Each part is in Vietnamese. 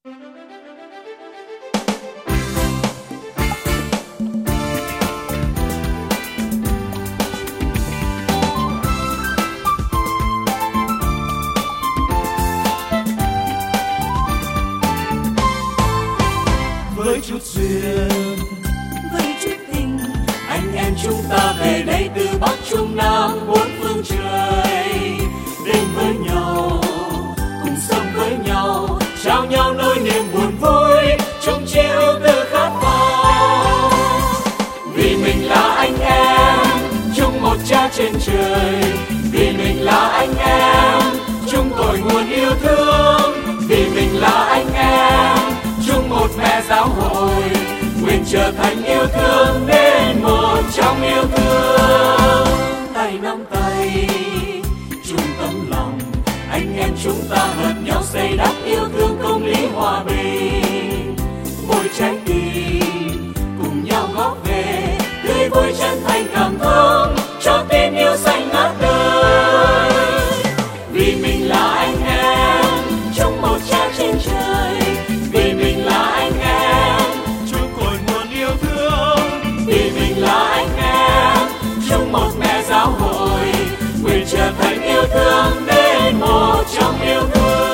Với chút duyên, với chút tình, anh em chúng ta về đây từ Bắc Trung Nam bốn phương trời, đến với nhau, cùng sống với nhau, trao nhau nỗi niềm buồn vui, chung chia ưu tư khát vọng. Vì mình là anh em, chung một Cha trên trời. Vì mình là anh em, chung cội nguồn yêu thương. Vì mình là anh em, chung một mẹ giáo hội, nguyện trở thành yêu thương nên một trong yêu thương. Tay nắm tay, chung tấm lòng, anh em chúng ta hợp nhau xây đắp yêu thương công lý hòa bình. Mỗi trái tim cùng nhau góp về, tươi vui chân thành cảm thông cho tình yêu xanh ngát đời. Vì mình là anh em, trong một Cha trên trời. Vì mình là anh em, chung cội nguồn yêu thương. Vì mình là anh em, trong một mẹ giáo hội, nguyện trở thành yêu thương nên một trong yêu thương.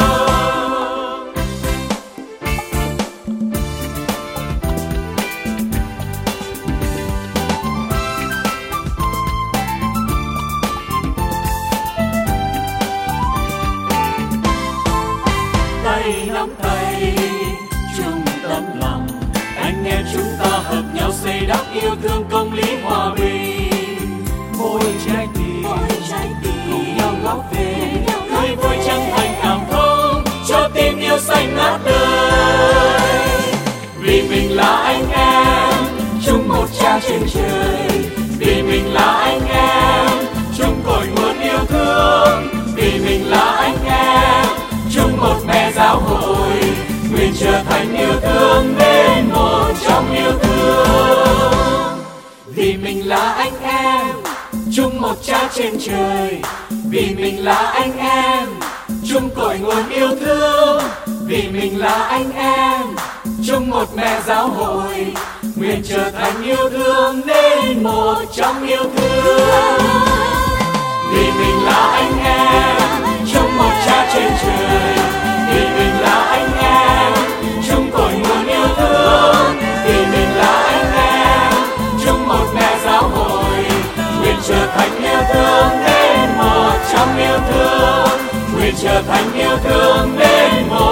Tay nắm tay, chung tấm lòng, anh em chúng ta hợp nhau xây đắp yêu thương công lý hòa bình. Mỗi trái tim cùng nhau góp về, tươi vui chân thành cảm thông cho tình yêu xanh ngát đời. Vì mình là anh em, chung một Cha trên trời. Vì mình là anh em, chung cội nguồn yêu thương. Vì mình là anh em, chung một mẹ giáo hội, nguyện trở thành yêu thương nên một trong yêu thương. Vì mình là anh em, chung một Cha trên trời. Vì mình là anh em, chung cội nguồn yêu thương. Vì mình là anh em, chung một mẹ giáo hội, nguyện trở thành yêu thương nên một trong yêu thương. Vì mình là anh em, chung một Cha trên trời. Vì mình là anh em, chung cội nguồn yêu thương. Vì mình là anh em, chung một mẹ giáo hội, nguyện trở thành yêu thương nên một trong yêu thương. Nguyện trở thành yêu thương nên một